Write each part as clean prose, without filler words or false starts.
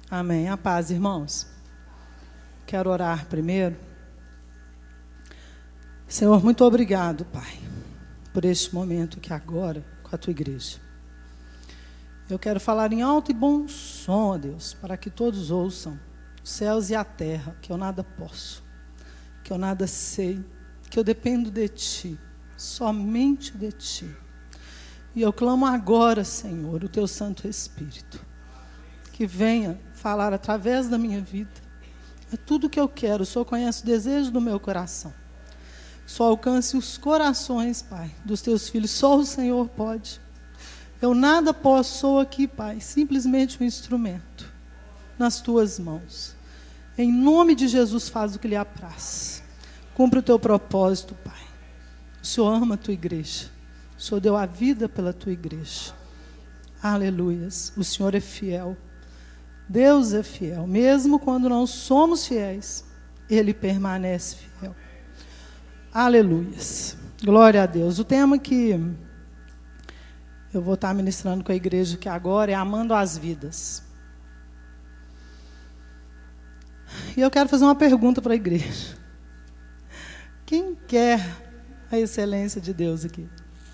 Amém. A paz, irmãos. Quero orar primeiro. Senhor, muito obrigado, Pai, por este momento aqui agora com a Tua igreja. Eu quero falar em alto e bom som, ó Deus, para que todos ouçam, os céus e a terra, que eu nada posso, que eu nada sei, que eu dependo de Ti, somente de Ti. E eu clamo agora, Senhor, o Teu Santo Espírito, que venha falar através da minha vida. É tudo o que eu quero. O Senhor conhece o desejo do meu coração. Só alcance os corações, Pai, dos Teus filhos. Só o Senhor pode. Eu nada posso, sou aqui, Pai, simplesmente um instrumento nas Tuas mãos. Em nome de Jesus, faz o que lhe apraz. Cumpre o Teu propósito, Pai. O Senhor ama a Tua igreja. O Senhor deu a vida pela Tua igreja. Aleluias. O Senhor é fiel. Deus é fiel. Mesmo quando não somos fiéis, Ele permanece fiel. Aleluias. Glória a Deus. O tema que eu vou estar ministrando com a igreja aqui agora é amando as vidas. E eu quero fazer uma pergunta para a igreja. Quem quer a excelência de Deus aqui?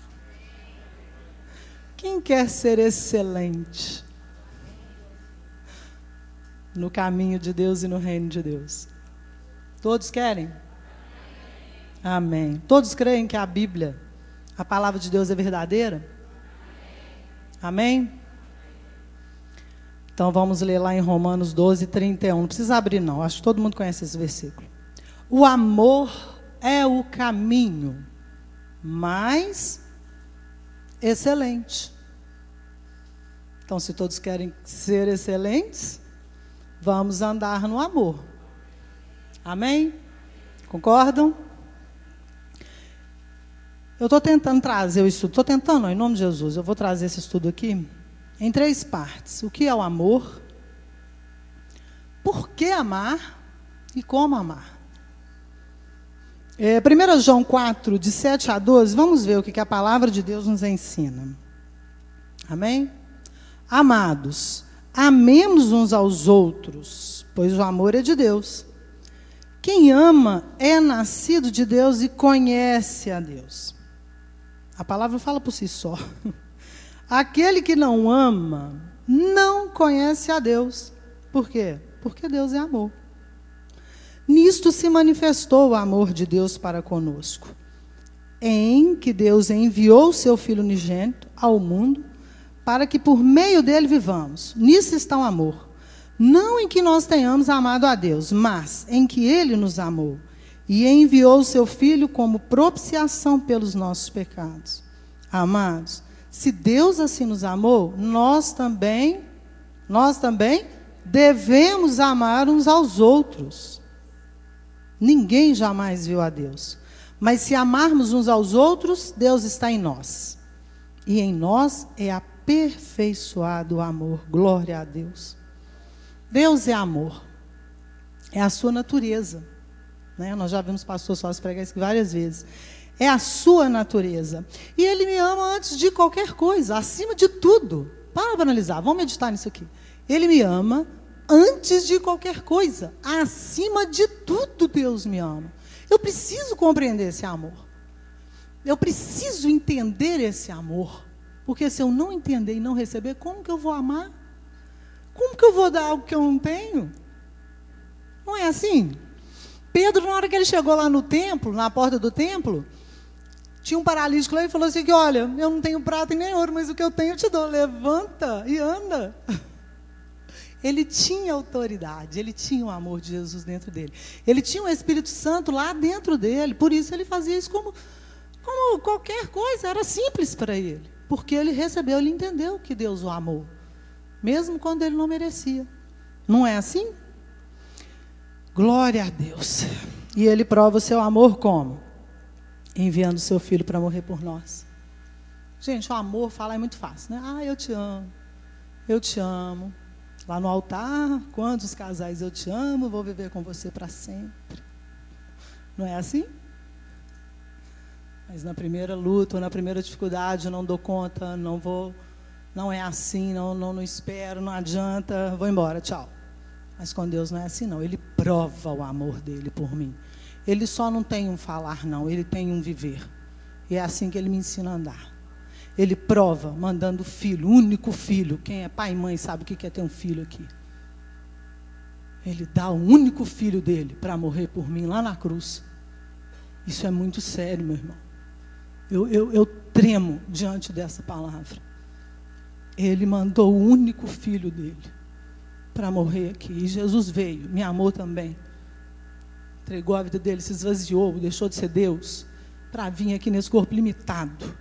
Quem quer ser excelente no caminho de Deus e no reino de Deus? Todos querem? Amém. Todos creem que a Bíblia, a palavra de Deus é verdadeira? Amém? Então vamos ler lá em Romanos 12, 31. Não precisa abrir não, acho que todo mundo conhece esse versículo. O amor é o caminho mais excelente. Então, se todos querem ser excelentes, vamos andar no amor. Amém? Concordam? Eu estou tentando trazer o estudo. Estou tentando, não, em nome de Jesus. Eu vou trazer esse estudo aqui em 3 partes. O que é o amor? Por que amar? E como amar? 1 João 4, de 7 a 12, vamos ver o que a palavra de Deus nos ensina. Amém? Amados, amemos uns aos outros, pois o amor é de Deus. Quem ama é nascido de Deus e conhece a Deus. A palavra fala por si só. Aquele que não ama, não conhece a Deus. Por quê? Porque Deus é amor. Nisto se manifestou o amor de Deus para conosco, em que Deus enviou o seu Filho unigênito ao mundo, para que por meio dele vivamos. Nisso está o amor. Não em que nós tenhamos amado a Deus, mas em que Ele nos amou e enviou o seu Filho como propiciação pelos nossos pecados. Amados, se Deus assim nos amou, nós também devemos amar uns aos outros. Ninguém jamais viu a Deus. Mas se amarmos uns aos outros, Deus está em nós. E em nós é aperfeiçoado o amor. Glória a Deus. Deus é amor. É a sua natureza. Né? Nós já vimos o pastor Sócio pregar isso várias vezes. É a sua natureza. E Ele me ama antes de qualquer coisa, acima de tudo. Para analisar, vamos meditar nisso aqui. Ele me ama antes de qualquer coisa. Acima de tudo, Deus me ama. Eu preciso compreender esse amor. Eu preciso entender esse amor. Porque se eu não entender e não receber, como que eu vou amar? Como que eu vou dar algo que eu não tenho? Não é assim? Pedro, na hora que ele chegou lá no templo, na porta do templo, tinha um paralítico lá e falou assim, que, olha, eu não tenho prata e nem ouro, mas o que eu tenho eu te dou. Levanta e anda. Ele tinha autoridade, ele tinha o amor de Jesus dentro dele. Ele tinha o Espírito Santo lá dentro dele, por isso ele fazia isso como qualquer coisa, era simples para ele. Porque ele recebeu, ele entendeu que Deus o amou, mesmo quando ele não merecia. Não é assim? Glória a Deus. E ele prova o seu amor como? Enviando o seu Filho para morrer por nós. Gente, o amor, falar é muito fácil, né? Ah, eu te amo, eu te amo. Lá no altar, quantos casais eu te amo, vou viver com você para sempre. Não é assim? Mas na primeira luta, ou na primeira dificuldade, eu não dou conta, não vou, não é assim, não espero, não adianta, vou embora, tchau. Mas com Deus não é assim, não. Ele prova o amor dele por mim. Ele só não tem um falar, não. Ele tem um viver. E é assim que ele me ensina a andar. Ele prova, mandando o filho, o único filho. Quem é pai e mãe sabe o que é ter um filho aqui. Ele dá o único filho dele para morrer por mim lá na cruz. Isso é muito sério, meu irmão. Eu tremo diante dessa palavra. Ele mandou o único filho dele para morrer aqui. E Jesus veio, me amou também. Entregou a vida dele, se esvaziou, deixou de ser Deus, para vir aqui nesse corpo limitado.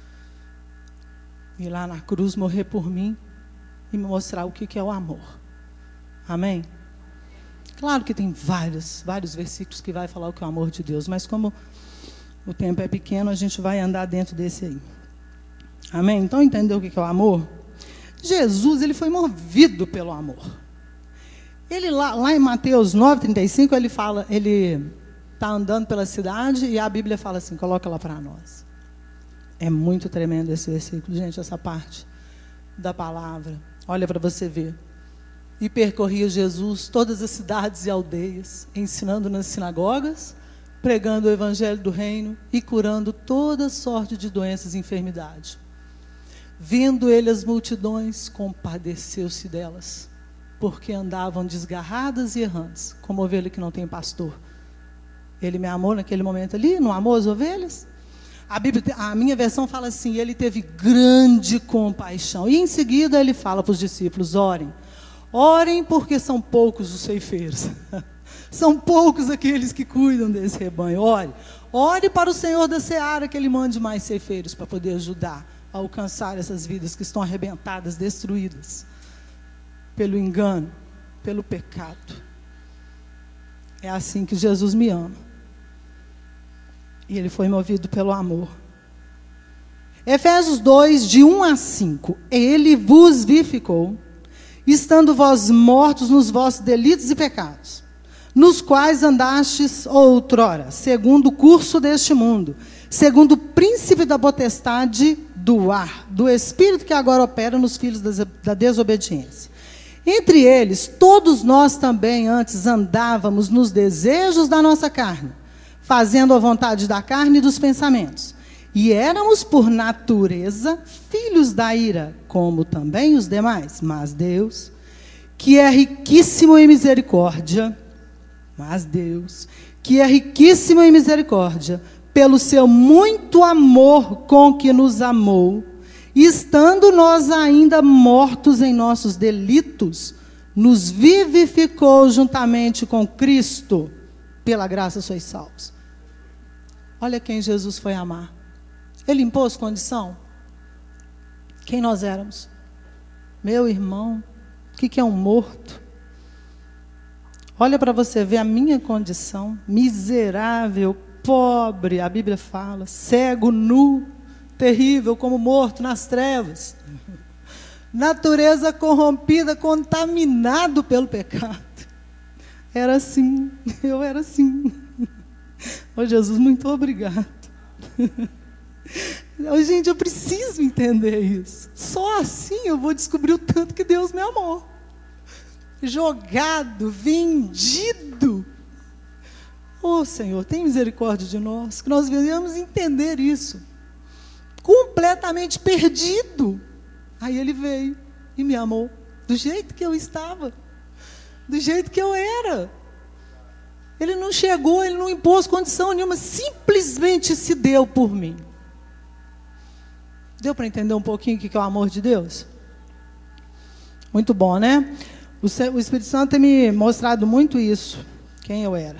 E lá na cruz morrer por mim e me mostrar o que é o amor. Amém? Claro que tem vários versículos que vai falar o que é o amor de Deus, mas como o tempo é pequeno, a gente vai andar dentro desse aí. Amém? Então, entendeu o que é o amor? Jesus, ele foi movido pelo amor. Ele lá em Mateus 9:35, ele fala, ele está andando pela cidade e a Bíblia fala assim, coloca lá para nós. É muito tremendo esse versículo, gente, essa parte da palavra. Olha para você ver. E percorria Jesus todas as cidades e aldeias, ensinando nas sinagogas, pregando o evangelho do reino e curando toda sorte de doenças e enfermidades. Vendo ele as multidões, compadeceu-se delas, porque andavam desgarradas e errantes, como ovelha que não tem pastor. Ele me amou naquele momento ali, não amou as ovelhas? A minha versão fala assim, ele teve grande compaixão. E em seguida ele fala para os discípulos, orem. Orem porque são poucos os ceifeiros. São poucos aqueles que cuidam desse rebanho. Ore para o Senhor da Seara que ele mande mais ceifeiros para poder ajudar a alcançar essas vidas que estão arrebentadas, destruídas pelo engano, pelo pecado. É assim que Jesus me ama. E ele foi movido pelo amor. Efésios 2, de 1-5. Ele vos vivificou, estando vós mortos nos vossos delitos e pecados, nos quais andastes outrora, segundo o curso deste mundo, segundo o príncipe da potestade do ar, do espírito que agora opera nos filhos da desobediência. Entre eles, todos nós também antes andávamos nos desejos da nossa carne, fazendo a vontade da carne e dos pensamentos. E éramos, por natureza, filhos da ira, como também os demais. Mas Deus, que é riquíssimo em misericórdia, pelo seu muito amor com que nos amou, estando nós ainda mortos em nossos delitos, nos vivificou juntamente com Cristo, pela graça sois salvos. Olha quem Jesus foi amar. Ele impôs condição? Quem nós éramos? Meu irmão, o que é um morto? Olha para você ver a minha condição, miserável, pobre, a Bíblia fala, cego, nu, terrível, como morto nas trevas. Natureza corrompida, contaminado pelo pecado. Era assim, eu era assim. Oh, Jesus, muito obrigado. Oh, gente, eu preciso entender isso. Só assim eu vou descobrir o tanto que Deus me amou. Jogado, vendido. Oh, Senhor, tem misericórdia de nós, que nós venhamos entender isso. Completamente perdido. Aí ele veio e me amou, do jeito que eu estava, do jeito que eu era. Ele não chegou, ele não impôs condição nenhuma, simplesmente se deu por mim. Deu para entender um pouquinho o que é o amor de Deus? Muito bom, né? O Espírito Santo tem me mostrado muito isso, quem eu era.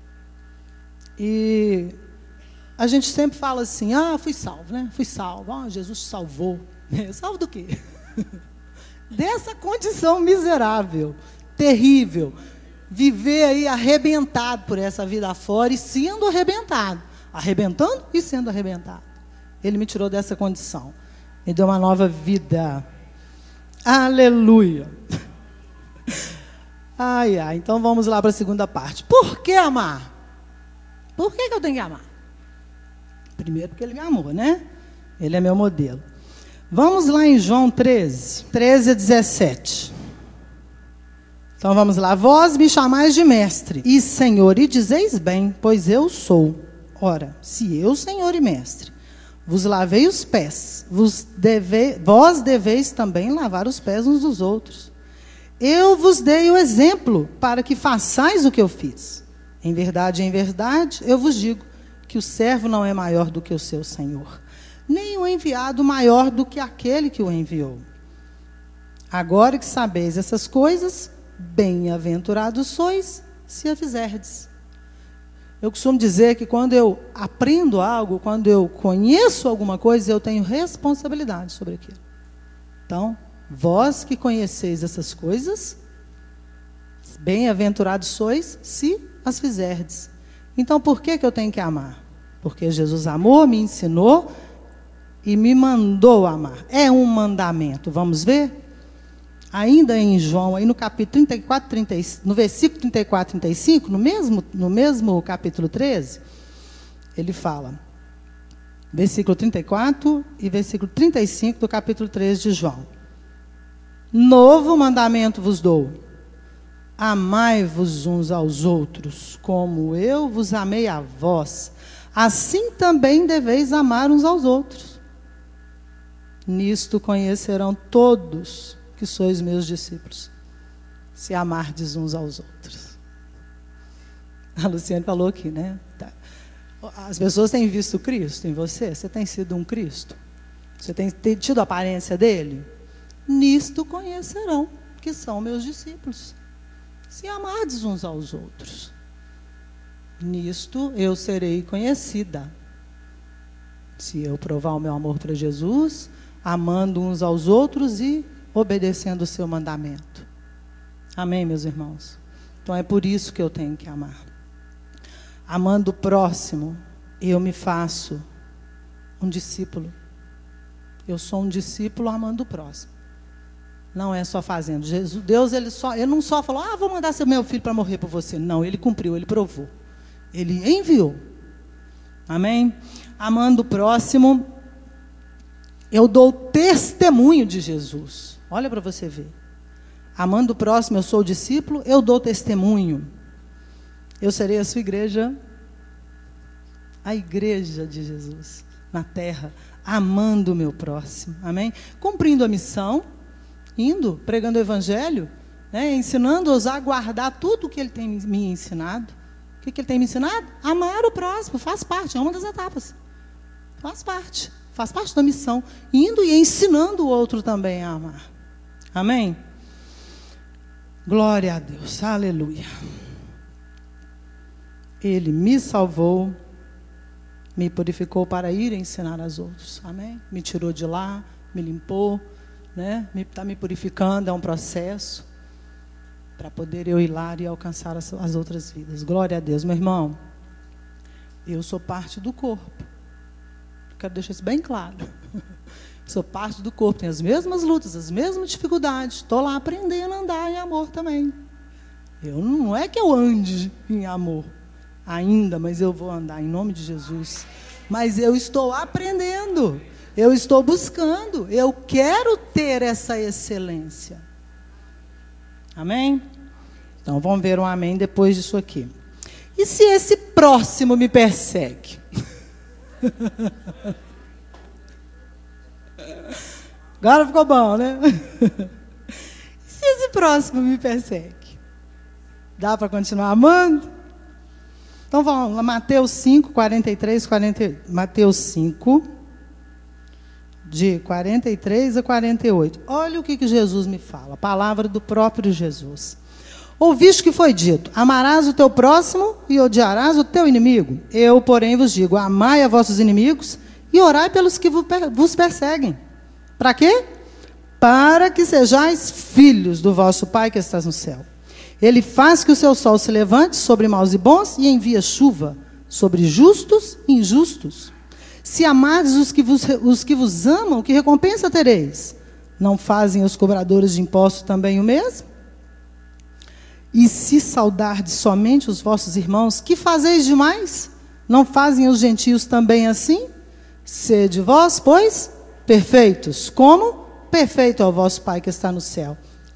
E a gente sempre fala assim, fui salvo, né? Fui salvo, Jesus salvou. Salvo do quê? Dessa condição miserável, terrível. Viver aí arrebentado por essa vida afora e sendo arrebentado. Arrebentando e sendo arrebentado. Ele me tirou dessa condição. Me deu uma nova vida. Aleluia. Então vamos lá para a segunda parte. Por que amar? Por que eu tenho que amar? Primeiro porque ele me amou, né? Ele é meu modelo. Vamos lá em João 13, 13-17. Então vamos lá. Vós me chamais de mestre e senhor, e dizeis bem, pois eu sou. Ora, se eu, senhor e mestre, vos lavei os pés, vós deveis também lavar os pés uns dos outros. Eu vos dei o exemplo para que façais o que eu fiz. Em verdade, eu vos digo que o servo não é maior do que o seu senhor, nem o enviado maior do que aquele que o enviou. Agora que sabeis essas coisas, bem-aventurados sois, se a fizerdes. Eu costumo dizer que quando eu aprendo algo, quando eu conheço alguma coisa, eu tenho responsabilidade sobre aquilo. Então, vós que conheceis essas coisas, bem-aventurados sois, se as fizerdes. Então, por que eu tenho que amar? Porque Jesus amou, me ensinou e me mandou amar. É um mandamento. Vamos ver? Ainda em João, aí no capítulo 34, 35, no versículo 34 e 35, no mesmo capítulo 13, ele fala, versículo 34 e versículo 35 do capítulo 13 de João. Novo mandamento vos dou, amai-vos uns aos outros, como eu vos amei a vós, assim também deveis amar uns aos outros. Nisto conhecerão todos que sois meus discípulos, se amardes uns aos outros. A Luciane falou aqui, né? As pessoas têm visto Cristo em você? Você tem sido um Cristo? Você tem tido a aparência dele? Nisto conhecerão que são meus discípulos, se amardes uns aos outros. Nisto eu serei conhecida, se eu provar o meu amor para Jesus, amando uns aos outros e obedecendo o seu mandamento. Amém, meus irmãos? Então é por isso que eu tenho que amar. Amando o próximo, eu me faço um discípulo. Eu sou um discípulo amando o próximo. Não é só fazendo. Deus, ele não só falou, vou mandar seu meu filho para morrer por você. Não, ele cumpriu, ele provou. Ele enviou. Amém? Amando o próximo, eu dou testemunho de Jesus. Olha para você ver. Amando o próximo, eu sou o discípulo, eu dou testemunho. Eu serei a sua igreja, a igreja de Jesus, na terra, amando o meu próximo. Amém? Cumprindo a missão, indo, pregando o evangelho, né, ensinando-os a guardar tudo o que ele tem me ensinado. O que ele tem me ensinado? Amar o próximo, faz parte, é uma das etapas. Faz parte da missão, indo e ensinando o outro também a amar. Amém? Glória a Deus, aleluia. Ele me salvou, me purificou para ir ensinar aos outros. Amém? Me tirou de lá, me limpou, né? Está me purificando, é um processo para poder eu ir lá e alcançar as outras vidas. Glória a Deus, meu irmão. Eu sou parte do corpo. Quero deixar isso bem claro. Sou parte do corpo, tenho as mesmas lutas, as mesmas dificuldades. Estou lá aprendendo a andar em amor também. Não é que eu ande em amor ainda, mas eu vou andar em nome de Jesus. Mas eu estou aprendendo, eu estou buscando, eu quero ter essa excelência. Amém? Então vamos ver um amém depois disso aqui. E se esse próximo me persegue? Agora ficou bom, né? Se esse próximo me persegue, dá para continuar amando? Então vamos lá, Mateus 5, 43, 48. Mateus 5, de 43 a 48. Olha o que Jesus me fala, a palavra do próprio Jesus. Ouviste que foi dito, amarás o teu próximo e odiarás o teu inimigo. Eu, porém, vos digo, amai a vossos inimigos e orai pelos que vos perseguem. Para quê? Para que sejais filhos do vosso Pai que estás no céu. Ele faz que o seu sol se levante sobre maus e bons e envia chuva sobre justos e injustos. Se amardes os que vos amam, que recompensa tereis? Não fazem os cobradores de impostos também o mesmo? E se saudardes somente os vossos irmãos, que fazeis demais? Não fazem os gentios também assim? Sede vós, pois, perfeitos, como perfeito é o vosso Pai que está no céu.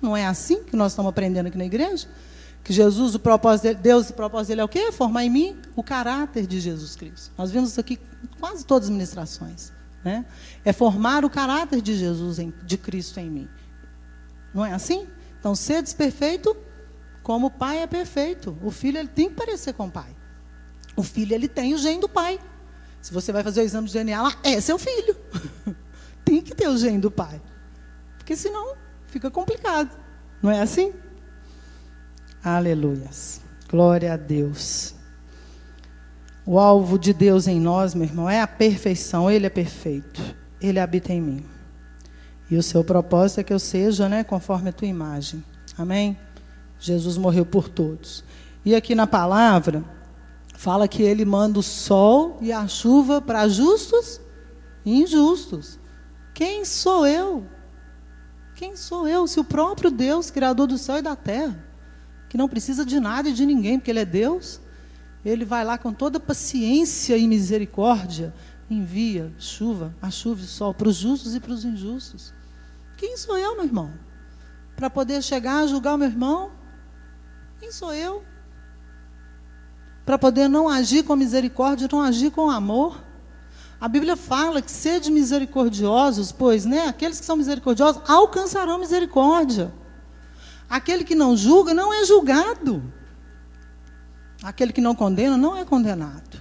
Não é assim que nós estamos aprendendo aqui na igreja? Que Jesus, o propósito dele, Deus, o propósito dele é o quê? Formar em mim o caráter de Jesus Cristo. Nós vimos isso aqui em quase todas as ministrações, né? É formar o caráter de Jesus, de Cristo em mim. Não é assim? Então, sedes perfeito como o Pai é perfeito. O Filho, ele tem que parecer com o Pai. O Filho, ele tem o gene do Pai. Se você vai fazer o exame de DNA lá, é seu filho. Tem que ter o gene do Pai. Porque senão fica complicado. Não é assim? Aleluias. Glória a Deus. O alvo de Deus em nós, meu irmão, é a perfeição. Ele é perfeito. Ele habita em mim. E o seu propósito é que eu seja, né, conforme a tua imagem. Amém? Jesus morreu por todos. E aqui na palavra, fala que ele manda o sol e a chuva para justos e injustos. Quem sou eu? Quem sou eu? Se o próprio Deus, Criador do céu e da terra, que não precisa de nada e de ninguém, porque Ele é Deus, Ele vai lá com toda paciência e misericórdia, envia a chuva e o sol para os justos e para os injustos. Quem sou eu, meu irmão? Para poder chegar a julgar o meu irmão? Quem sou eu? Para poder não agir com misericórdia, não agir com amor? A Bíblia fala que sede misericordiosos, pois, né, aqueles que são misericordiosos alcançarão misericórdia. Aquele que não julga não é julgado. Aquele que não condena não é condenado.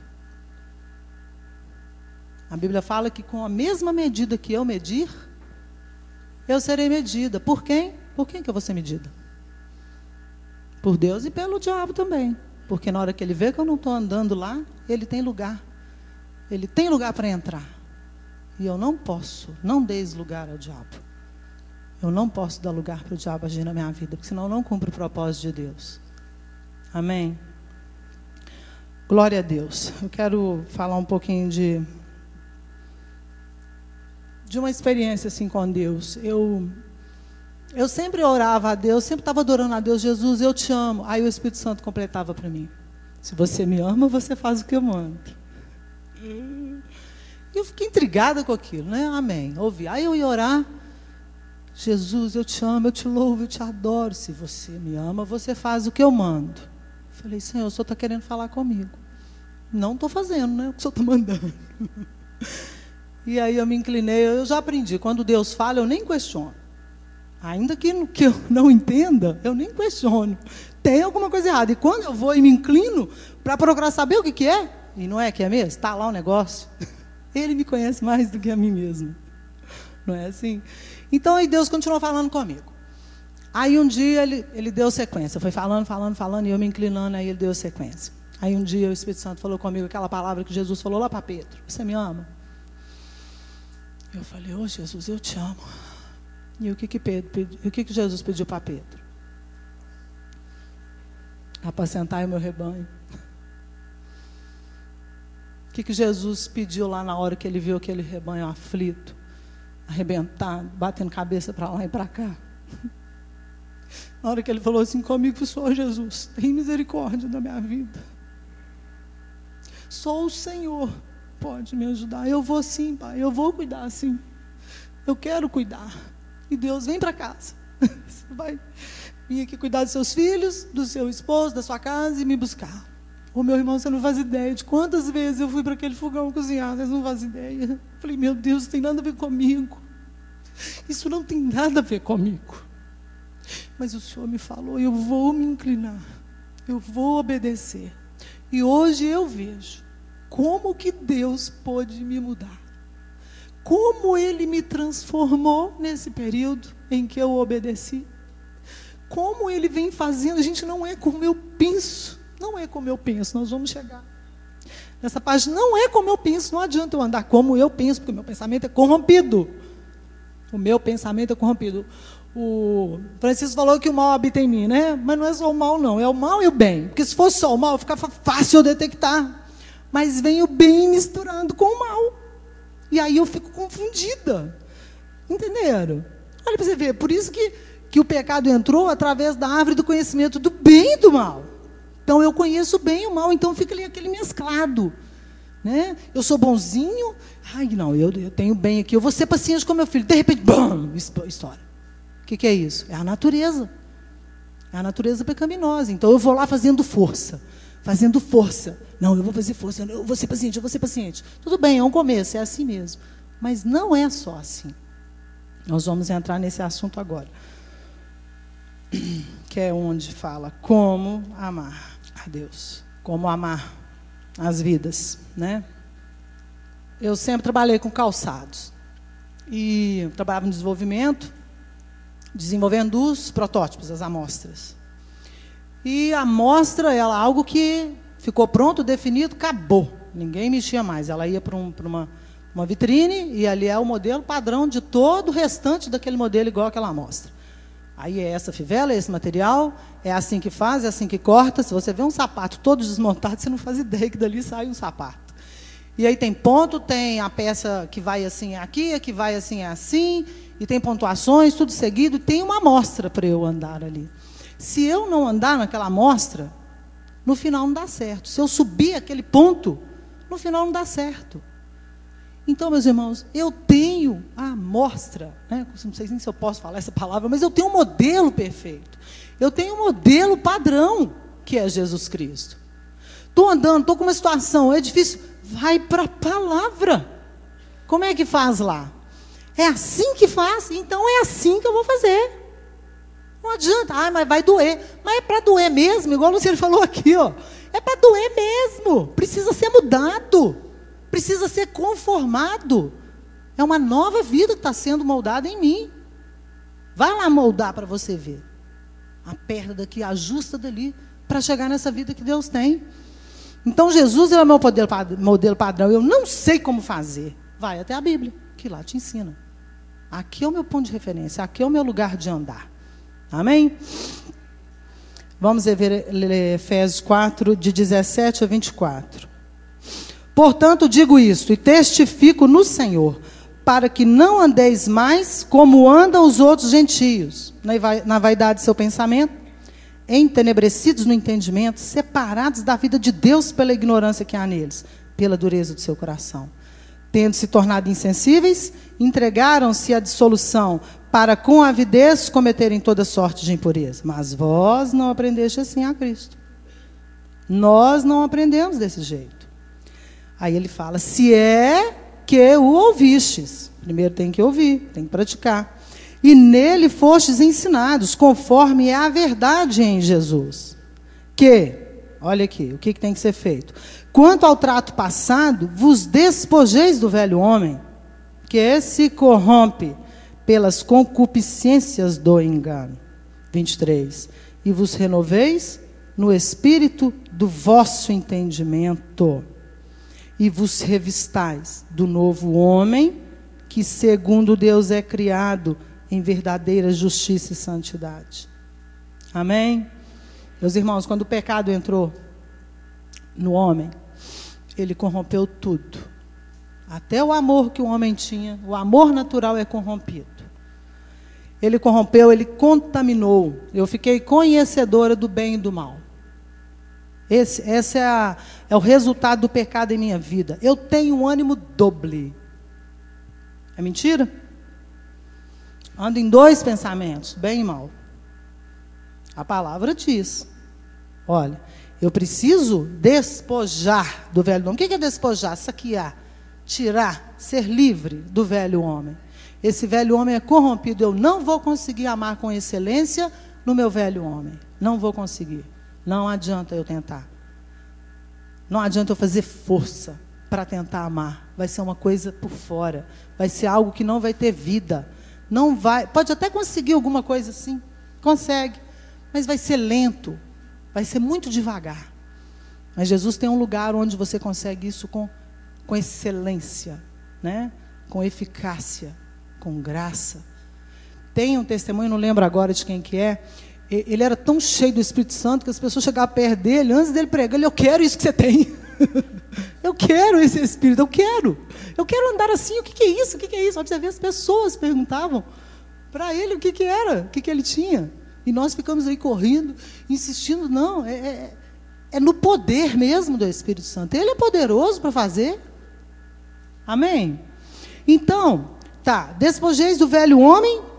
A Bíblia fala que com a mesma medida que eu medir, eu serei medida. Por quem? Por quem que eu vou ser medida? Por Deus e pelo diabo também. Porque na hora que ele vê que eu não estou andando lá, ele tem lugar. Ele tem lugar para entrar. E eu não posso, não deis lugar ao diabo. Eu não posso dar lugar para o diabo agir na minha vida, porque senão eu não cumpro o propósito de Deus. Amém? Glória a Deus. Eu quero falar um pouquinho de uma experiência assim com Deus. Eu sempre orava a Deus, sempre estava adorando a Deus. Jesus, eu te amo. Aí o Espírito Santo completava para mim. Se você me ama, você faz o que eu mando. Eu fiquei intrigada com aquilo, né? Amém. Ouvi. Aí eu ia orar. Jesus, eu te amo, eu te louvo, eu te adoro. Se você me ama, você faz o que eu mando. Falei, Senhor, o Senhor está querendo falar comigo. Não estou fazendo, né? O que o Senhor está mandando. E aí eu me inclinei. Eu já aprendi. Quando Deus fala, eu nem questiono. Ainda que eu não entenda, eu nem questiono. Tem alguma coisa errada. E quando eu vou e me inclino para procurar saber o que é, e não é que é mesmo? Está lá o negócio. Ele me conhece mais do que a mim mesmo. Não é assim? Então, aí Deus continuou falando comigo. Aí um dia ele deu sequência. Foi falando, e eu me inclinando, aí ele deu sequência. Aí um dia o Espírito Santo falou comigo aquela palavra que Jesus falou lá para Pedro. Você me ama? Eu falei, ô Jesus, eu te amo. E o que Jesus pediu para Pedro? Apacentai o meu rebanho. O que Jesus pediu lá na hora que ele viu aquele rebanho aflito, arrebentado, batendo cabeça para lá e para cá? Na hora que ele falou assim comigo, Senhor Jesus, tem misericórdia da minha vida. Só o Senhor pode me ajudar. Eu vou sim, Pai, eu vou cuidar sim. Eu quero cuidar. E Deus, vem para casa. Você vai vir aqui cuidar dos seus filhos, do seu esposo, da sua casa e me buscar. Ô, meu irmão, você não faz ideia de quantas vezes eu fui para aquele fogão cozinhar, vocês não fazem ideia. Falei, meu Deus, não tem nada a ver comigo. Isso não tem nada a ver comigo. Mas o Senhor me falou, eu vou me inclinar, eu vou obedecer. E hoje eu vejo como que Deus pôde me mudar. Como Ele me transformou nesse período em que eu obedeci. Como Ele vem fazendo, gente, não é como eu penso. Não é como eu penso, nós vamos chegar nessa página. Não é como eu penso, não adianta eu andar como eu penso, porque o meu pensamento é corrompido. O meu pensamento é corrompido. O Francisco falou que o mal habita em mim, né? Mas não é só o mal, não, é o mal e o bem. Porque se fosse só o mal, ficava fácil eu detectar. Mas vem o bem misturando com o mal. E aí eu fico confundida. Entenderam? Olha para você ver, por isso que o pecado entrou através da árvore do conhecimento do bem e do mal. Então, eu conheço bem o mal, então fica ali aquele mesclado. Né? Eu sou bonzinho, ai não, eu tenho bem aqui, eu vou ser paciente com meu filho. De repente, bam, estoura. O que é isso? É a natureza. É a natureza pecaminosa. Então eu vou lá fazendo força. Fazendo força. Não, eu vou fazer força, eu vou ser paciente, eu vou ser paciente. Tudo bem, é um começo, é assim mesmo. Mas não é só assim. Nós vamos entrar nesse assunto agora. Que é onde fala como amar a Deus. Como amar as vidas, né? Eu sempre trabalhei com calçados. E trabalhava no desenvolvimento, desenvolvendo os protótipos, as amostras. E a amostra, ela algo que ficou pronto, definido, acabou. Ninguém mexia mais. Ela ia para uma vitrine e ali é o modelo padrão de todo o restante daquele modelo igual àquela amostra. Aí é essa fivela, é esse material, é assim que faz, é assim que corta. Se você vê um sapato todo desmontado, você não faz ideia que dali sai um sapato. E aí tem ponto, tem a peça que vai assim aqui, a que vai assim assim, e tem pontuações, tudo seguido, tem uma amostra para eu andar ali. Se eu não andar naquela amostra, no final não dá certo. Se eu subir aquele ponto, no final não dá certo. Então, meus irmãos, eu tenho a amostra, né? Não sei nem se eu posso falar essa palavra, mas eu tenho um modelo perfeito. Eu tenho um modelo padrão, que é Jesus Cristo. Estou andando, estou com uma situação, é difícil, vai para a palavra. Como é que faz lá? É assim que faz, então é assim que eu vou fazer. Não adianta, mas vai doer. Mas é para doer mesmo, igual o Luciano falou aqui, ó. É para doer mesmo. Precisa ser mudado. Precisa ser conformado. É uma nova vida que está sendo moldada em mim. Vai lá moldar para você ver. Aperta daqui, ajusta dali, para chegar nessa vida que Deus tem. Então Jesus é o meu modelo padrão. Eu não sei como fazer. Vai até a Bíblia, que lá te ensina. Aqui é o meu ponto de referência, aqui é o meu lugar de andar. Amém? Vamos ver Efésios 4, de 17 a 24. Portanto, digo isto, e testifico no Senhor, para que não andeis mais como andam os outros gentios, na vaidade do seu pensamento, entenebrecidos no entendimento, separados da vida de Deus pela ignorância que há neles, pela dureza do seu coração. Tendo se tornado insensíveis, entregaram-se à dissolução, para com avidez cometerem toda sorte de impureza. Mas vós não aprendeste assim a Cristo. Nós não aprendemos desse jeito. Aí ele fala, se é que o ouvistes. Primeiro tem que ouvir, tem que praticar. E nele fostes ensinados, conforme é a verdade em Jesus. Que, olha aqui, o que tem que ser feito? Quanto ao trato passado, vos despojeis do velho homem, que se corrompe pelas concupiscências do engano. 23. E vos renoveis no espírito do vosso entendimento. E vos revistais do novo homem, que segundo Deus é criado em verdadeira justiça e santidade. Amém? Meus irmãos, quando o pecado entrou no homem, ele corrompeu tudo. Até o amor que o homem tinha, o amor natural é corrompido. Ele corrompeu, ele contaminou. Eu fiquei conhecedora do bem e do mal. Esse é o resultado do pecado em minha vida. Eu tenho um ânimo doble. É mentira? Ando em dois pensamentos, bem e mal. A palavra diz. Olha, eu preciso despojar do velho homem. O que é despojar? Saquear, tirar, ser livre do velho homem. Esse velho homem é corrompido. Eu não vou conseguir amar com excelência no meu velho homem. Não vou conseguir. Não adianta eu tentar. Não adianta eu fazer força para tentar amar. Vai ser uma coisa por fora. Vai ser algo que não vai ter vida. Não vai. Pode até conseguir alguma coisa assim. Consegue. Mas vai ser lento. Vai ser muito devagar. Mas Jesus tem um lugar onde você consegue isso com excelência, né? Com eficácia, com graça. Tem um testemunho, não lembro agora de quem que é. Ele era tão cheio do Espírito Santo que as pessoas chegavam perto dele, antes dele pregar, eu quero isso que você tem. Eu quero esse Espírito, eu quero andar assim, o que é isso? O que é isso? Você vê, as pessoas perguntavam para ele o que era, o que ele tinha. E nós ficamos aí correndo, insistindo, não, é no poder mesmo do Espírito Santo. Ele é poderoso para fazer. Amém? Então, despojeis do velho homem,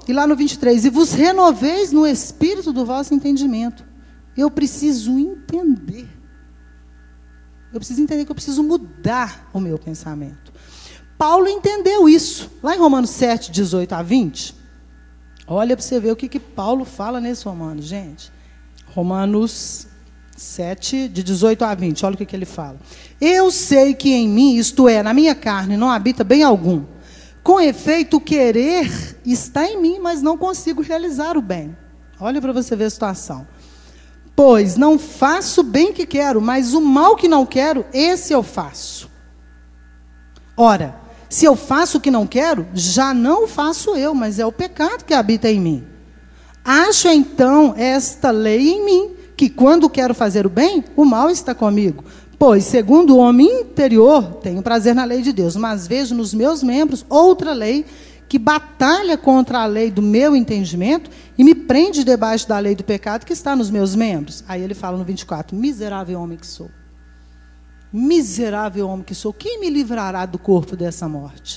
e lá no 23, e vos renoveis no espírito do vosso entendimento. Eu preciso entender. Eu preciso entender que eu preciso mudar o meu pensamento. Paulo entendeu isso. Lá em Romanos 7, 18 a 20. Olha para você ver o que Paulo fala nesse Romanos, gente. Romanos 7, de 18 a 20. Olha o que ele fala. Eu sei que em mim, isto é, na minha carne, não habita bem algum. Com efeito, o querer está em mim, mas não consigo realizar o bem. Olha para você ver a situação. Pois não faço o bem que quero, mas o mal que não quero, esse eu faço. Ora, se eu faço o que não quero, já não o faço eu, mas é o pecado que habita em mim. Acho então esta lei em mim, que quando quero fazer o bem, o mal está comigo. Pois, segundo o homem interior, tenho prazer na lei de Deus, mas vejo nos meus membros outra lei que batalha contra a lei do meu entendimento e me prende debaixo da lei do pecado que está nos meus membros. Aí ele fala no 24, miserável homem que sou. Miserável homem que sou, quem me livrará do corpo dessa morte?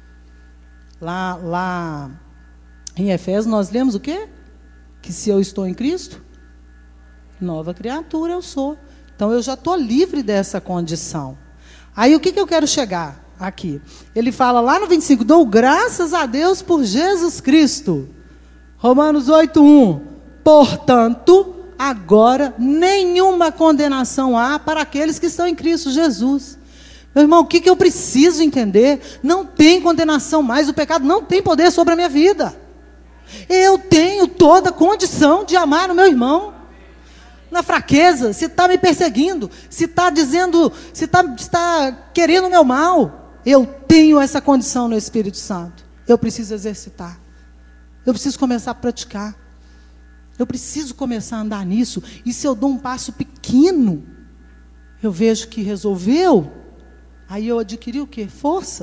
Lá em Efésios nós lemos o quê? Que se eu estou em Cristo, nova criatura eu sou. Então eu já estou livre dessa condição. Aí o que eu quero chegar aqui? Ele fala lá no 25, dou graças a Deus por Jesus Cristo. Romanos 8:1. Portanto, agora nenhuma condenação há para aqueles que estão em Cristo Jesus. Meu irmão, o que eu preciso entender? Não tem condenação mais, o pecado não tem poder sobre a minha vida. Eu tenho toda a condição de amar o meu irmão. Na fraqueza, se está me perseguindo, se está dizendo, se está querendo o meu mal, eu tenho essa condição no Espírito Santo. Eu preciso exercitar. Eu preciso começar a praticar. Eu preciso começar a andar nisso. E se eu dou um passo pequeno, eu vejo que resolveu, aí eu adquiri o quê? Força.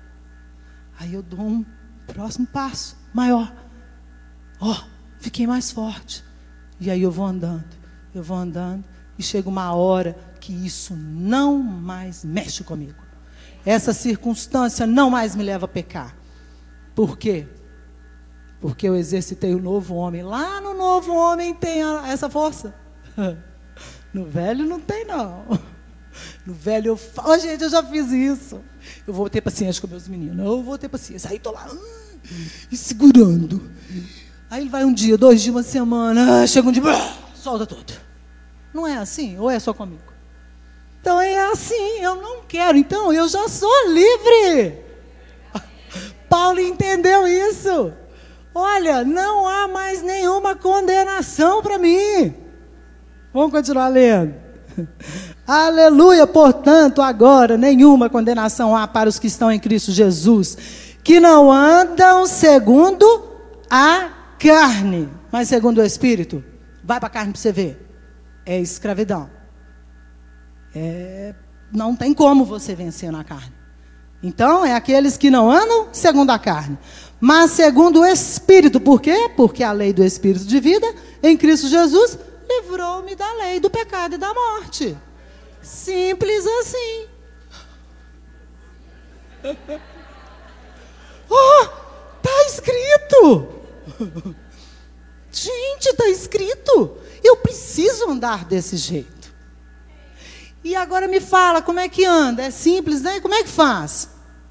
Aí eu dou um próximo passo, maior. Fiquei mais forte. E aí eu vou andando, e chega uma hora que isso não mais mexe comigo. Essa circunstância não mais me leva a pecar. Por quê? Porque eu exercitei o novo homem. Lá no novo homem tem essa força. No velho não tem, não. No velho eu falo, gente, eu já fiz isso. Eu vou ter paciência com meus meninos. Eu vou ter paciência. Aí estou lá, e segurando. Aí ele vai um dia, 2 dias, uma semana. Chega um dia, solta tudo. Não é assim? Ou é só comigo? Então é assim, eu não quero. Então eu já sou livre. Paulo entendeu isso. Olha, não há mais nenhuma condenação para mim. Vamos continuar lendo. Aleluia, portanto, agora nenhuma condenação há para os que estão em Cristo Jesus, que não andam segundo a carne, mas segundo o Espírito. Vai para a carne para você ver. É escravidão. Não tem como você vencer na carne. Então, é aqueles que não andam segundo a carne, mas segundo o Espírito. Por quê? Porque a lei do Espírito de vida, em Cristo Jesus, livrou-me da lei do pecado e da morte. Simples assim. Está escrito. Gente, está escrito. Eu preciso andar desse jeito. E agora me fala, como é que anda? É simples, né? Como é que faz?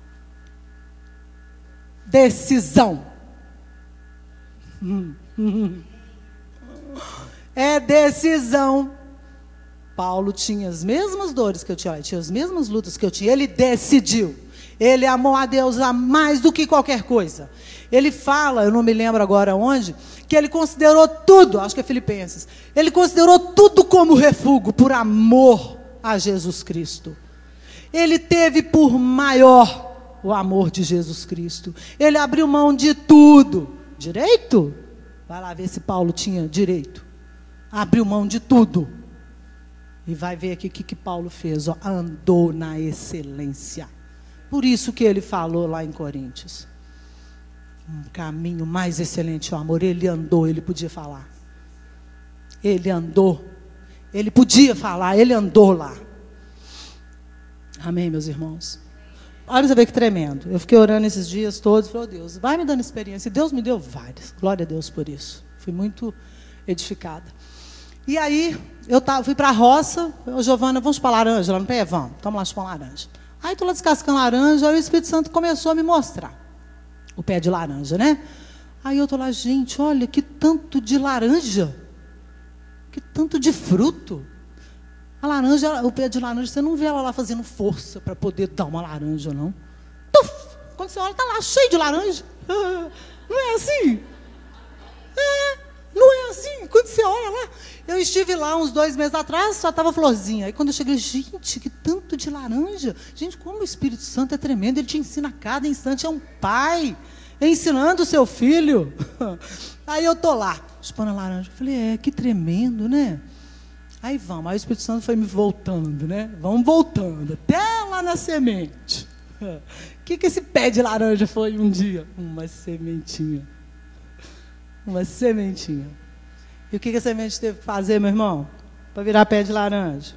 Decisão. É decisão. Paulo tinha as mesmas dores que eu tinha, tinha as mesmas lutas que eu tinha. Ele decidiu. Ele amou a Deus a mais do que qualquer coisa. Ele fala, eu não me lembro agora onde, que ele considerou tudo, acho que é Filipenses, ele considerou tudo como refúgio, por amor a Jesus Cristo. Ele teve por maior o amor de Jesus Cristo. Ele abriu mão de tudo. Direito? Vai lá ver se Paulo tinha direito. Abriu mão de tudo. E vai ver aqui o que Paulo fez. Andou na excelência. Por isso que ele falou lá em Coríntios. Um caminho mais excelente, o amor. Ele andou, ele podia falar. Ele andou. Ele podia falar, ele andou lá. Amém, meus irmãos? Olha você vê que tremendo. Eu fiquei orando esses dias todos, falei, oh, Deus, vai me dando experiência. E Deus me deu várias. Glória a Deus por isso. Fui muito edificada. E aí, fui para a roça, Giovana, vamos chupar laranja lá no pé? Vamos lá chupar laranja. Aí estou lá descascando laranja, aí o Espírito Santo começou a me mostrar o pé de laranja, né? Aí eu estou lá, gente, olha, que tanto de laranja, que tanto de fruto. A laranja, o pé de laranja, você não vê ela lá fazendo força para poder dar uma laranja, não. Tuf! Quando você olha, está lá cheio de laranja. Não é assim? Não é assim. Quando você olha lá, eu estive lá uns 2 meses atrás, só estava florzinha. Aí quando eu cheguei, gente, que tanto de laranja. Gente, como o Espírito Santo é tremendo, ele te ensina a cada instante, é um pai ensinando o seu filho. Aí eu estou lá, chupando a laranja. Eu falei, que tremendo, né? Aí vamos, aí o Espírito Santo foi me voltando, né? Vamos voltando, até lá na semente. O que esse pé de laranja foi um dia? Uma sementinha. Uma sementinha. E o que a semente teve que fazer, meu irmão? Para virar pé de laranja?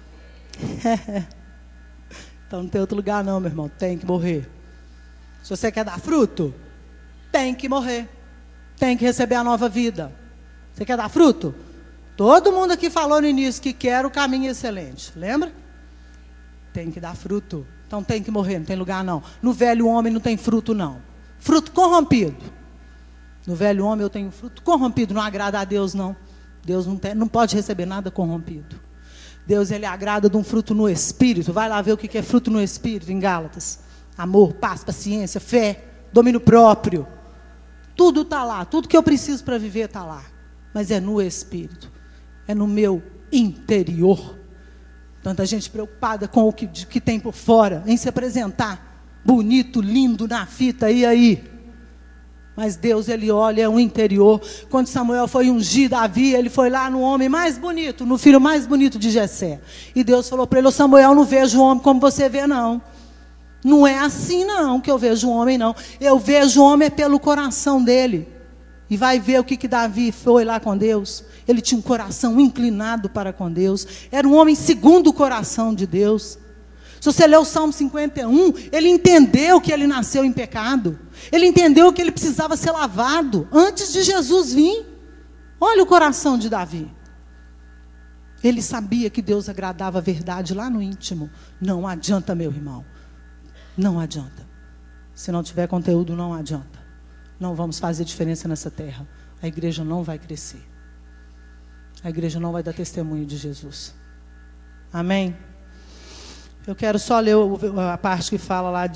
Então não tem outro lugar não, meu irmão. Tem que morrer. Se você quer dar fruto, tem que morrer. Tem que receber a nova vida. Você quer dar fruto? Todo mundo aqui falou no início que quer o caminho excelente. Lembra? Tem que dar fruto. Então tem que morrer, não tem lugar não. No velho homem não tem fruto não. Fruto corrompido. No velho homem eu tenho fruto corrompido, não agrada a Deus não. Deus não pode receber nada corrompido. Deus, ele agrada de um fruto no Espírito. Vai lá ver o que é fruto no Espírito, em Gálatas. Amor, paz, paciência, fé, domínio próprio. Tudo está lá, tudo que eu preciso para viver está lá. Mas é no Espírito. É no meu interior. Tanta gente preocupada com o que tem por fora, em se apresentar bonito, lindo na fita, e aí? Mas Deus, ele olha o interior. Quando Samuel foi ungir Davi, ele foi lá no homem mais bonito, no filho mais bonito de Jessé. E Deus falou para ele, Samuel, não vejo o homem como você vê não. Não é assim não que eu vejo o homem não. Eu vejo o homem pelo coração dele. E vai ver o que Davi foi lá com Deus. Ele tinha um coração inclinado para com Deus. Era um homem segundo o coração de Deus. Se você ler o Salmo 51, ele entendeu que ele nasceu em pecado. Ele entendeu que ele precisava ser lavado antes de Jesus vir. Olha o coração de Davi. Ele sabia que Deus agradava a verdade lá no íntimo. Não adianta, meu irmão. Não adianta. Se não tiver conteúdo, não adianta. Não vamos fazer diferença nessa terra. A igreja não vai crescer. A igreja não vai dar testemunho de Jesus. Amém? Eu quero só ler a parte que fala lá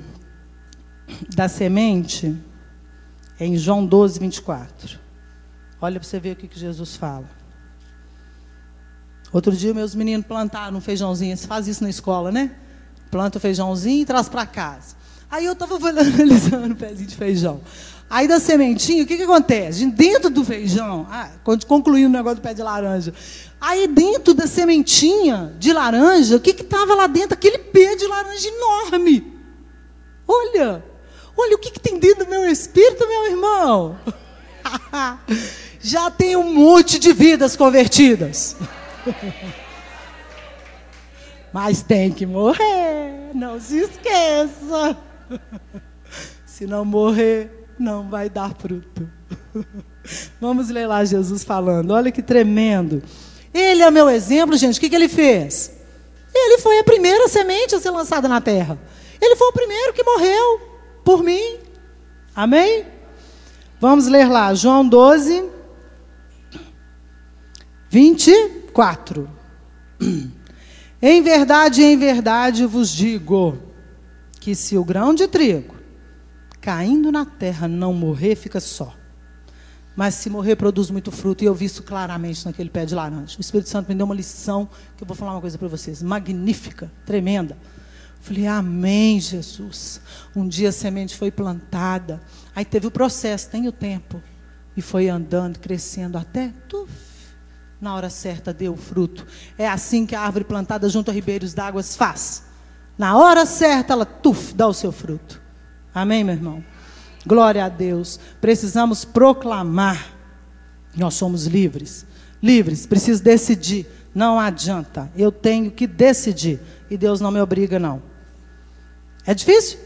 da semente, em João 12, 24. Olha para você ver o que Jesus fala. Outro dia, meus meninos plantaram um feijãozinho. Você faz isso na escola, né? Planta o feijãozinho e traz para casa. Aí eu estava analisando o pezinho de feijão. Aí da sementinha, o que acontece? Dentro do feijão, concluindo o negócio do pé de laranja. Aí dentro da sementinha de laranja, o que estava lá dentro? Aquele pé de laranja enorme. Olha o que tem dentro do meu espírito, meu irmão. Já tem um monte de vidas convertidas. Mas tem que morrer, não se esqueça. Se não morrer, não vai dar fruto. Vamos ler lá Jesus falando. Olha que tremendo. Ele é meu exemplo, gente. O que ele fez? Ele foi a primeira semente a ser lançada na terra. Ele foi o primeiro que morreu por mim. Amém? Vamos ler lá. João 12, 24. Em verdade vos digo que se o grão de trigo caindo na terra não morrer, fica só. Mas se morrer, produz muito fruto. E eu vi isso claramente naquele pé de laranja. O Espírito Santo me deu uma lição, que eu vou falar uma coisa para vocês, magnífica, tremenda. Falei, amém, Jesus. Um dia a semente foi plantada. Aí teve o processo, tem o tempo. E foi andando, crescendo, até na hora certa deu o fruto. É assim que a árvore plantada junto a ribeiros d'águas faz. Na hora certa ela dá o seu fruto. Amém, meu irmão? Glória a Deus. Precisamos proclamar. Nós somos livres. Livres, preciso decidir. Não adianta. Eu tenho que decidir. E Deus não me obriga, não. É difícil?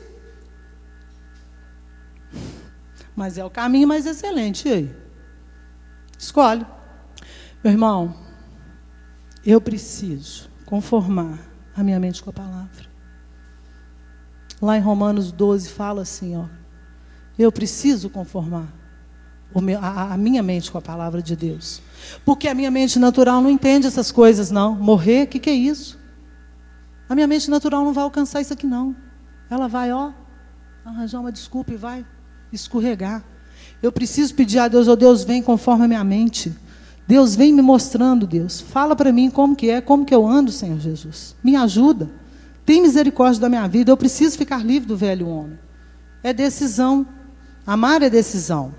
Mas é o caminho mais excelente. E aí? Escolhe. Meu irmão, eu preciso conformar a minha mente com a palavra. Lá em Romanos 12 fala assim, ó. Eu preciso conformar a minha mente com a palavra de Deus. Porque a minha mente natural não entende essas coisas, não. Morrer, o que é isso? A minha mente natural não vai alcançar isso aqui, não. Ela vai, ó, arranjar uma desculpa e vai escorregar. Eu preciso pedir a Deus, ó Deus, vem conforme a minha mente. Deus, vem me mostrando, Deus. Fala para mim como que é, como que eu ando, Senhor Jesus. Me ajuda. Tem misericórdia da minha vida. Eu preciso ficar livre do velho homem. É decisão. Amar é decisão.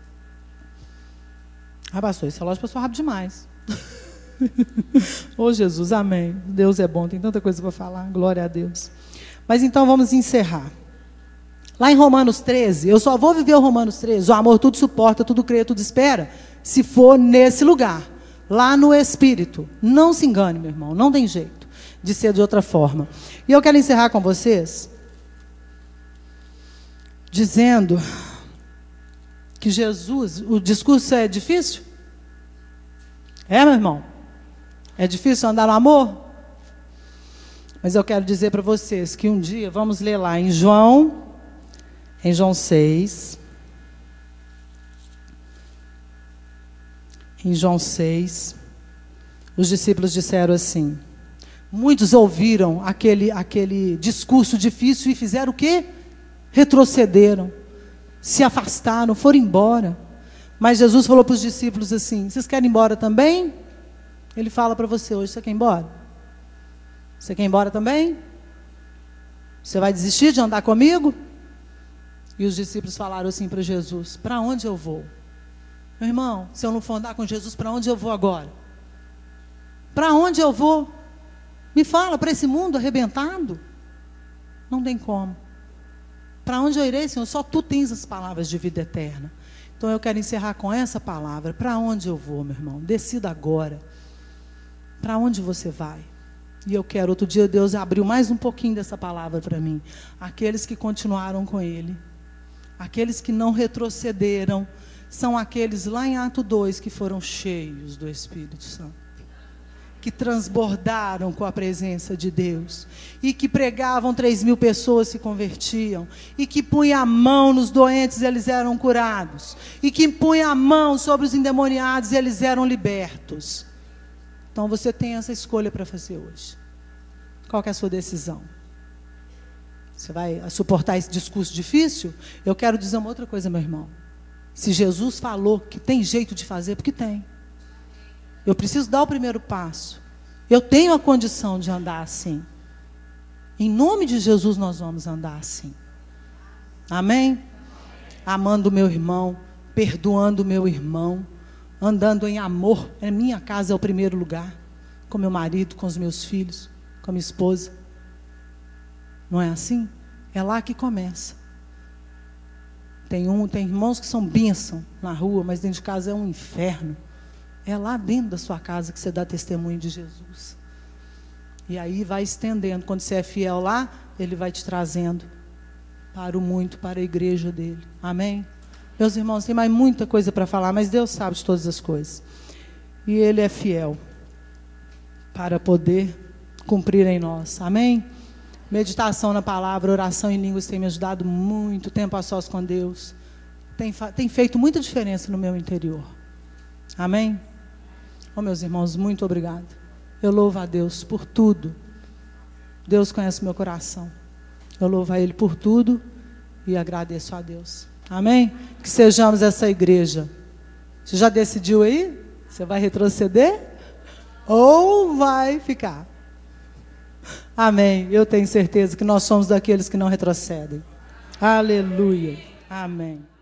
Ah, pastor, esse relógio passou rápido demais. Ô Jesus, amém. Deus é bom, tem tanta coisa para falar. Glória a Deus. Mas então vamos encerrar. Lá em Romanos 13, eu só vou viver o Romanos 13. O amor tudo suporta, tudo crê, tudo espera. Se for nesse lugar, lá no Espírito. Não se engane, meu irmão, não tem jeito de ser de outra forma. E eu quero encerrar com vocês dizendo que Jesus, o discurso é difícil? É, meu irmão? É difícil andar no amor? Mas eu quero dizer para vocês que um dia, vamos ler lá em João 6. Em João 6, os discípulos disseram assim, muitos ouviram aquele discurso difícil e fizeram o quê? Retrocederam, se afastaram, foram embora. Mas Jesus falou para os discípulos assim, vocês querem ir embora também? Ele fala para você hoje, você quer ir embora? Você quer ir embora também? Você vai desistir de andar comigo? E os discípulos falaram assim para Jesus, para onde eu vou? Meu irmão, se eu não for andar com Jesus, para onde eu vou agora? Para onde eu vou? Me fala, para esse mundo arrebentado? Não tem como. Para onde eu irei, Senhor? Só Tu tens as palavras de vida eterna. Então eu quero encerrar com essa palavra. Para onde eu vou, meu irmão? Decida agora. Para onde você vai? E eu quero, outro dia Deus abriu mais um pouquinho dessa palavra para mim. Aqueles que continuaram com Ele. Aqueles que não retrocederam. São aqueles lá em Atos 2 que foram cheios do Espírito Santo. Que transbordaram com a presença de Deus. E que pregavam, 3.000 pessoas se convertiam. E que punham a mão nos doentes e eles eram curados. E que punham a mão sobre os endemoniados e eles eram libertos. Então você tem essa escolha para fazer hoje. Qual que é a sua decisão? Você vai suportar esse discurso difícil? Eu quero dizer uma outra coisa, meu irmão. Se Jesus falou que tem jeito de fazer, porque tem. Eu preciso dar o primeiro passo. Eu tenho a condição de andar assim. Em nome de Jesus nós vamos andar assim. Amém? Amando o meu irmão, perdoando o meu irmão, andando em amor. A minha casa é o primeiro lugar. Com meu marido, com os meus filhos, com a minha esposa. Não é assim? É lá que começa. Tem irmãos que são bênção na rua, mas dentro de casa é um inferno. É lá dentro da sua casa que você dá testemunho de Jesus. E aí vai estendendo. Quando você é fiel lá, Ele vai te trazendo para o muito, para a igreja dele. Amém? Meus irmãos, tem mais muita coisa para falar, mas Deus sabe de todas as coisas. E Ele é fiel para poder cumprir em nós. Amém? Meditação na palavra, oração em línguas tem me ajudado muito. Tempo a sós com Deus. Tem feito muita diferença no meu interior. Amém? Oh, meus irmãos, muito obrigado. Eu louvo a Deus por tudo. Deus conhece meu coração. Eu louvo a Ele por tudo e agradeço a Deus. Amém? Que sejamos essa igreja. Você já decidiu aí? Você vai retroceder? Ou vai ficar? Amém. Eu tenho certeza que nós somos daqueles que não retrocedem. Aleluia. Amém.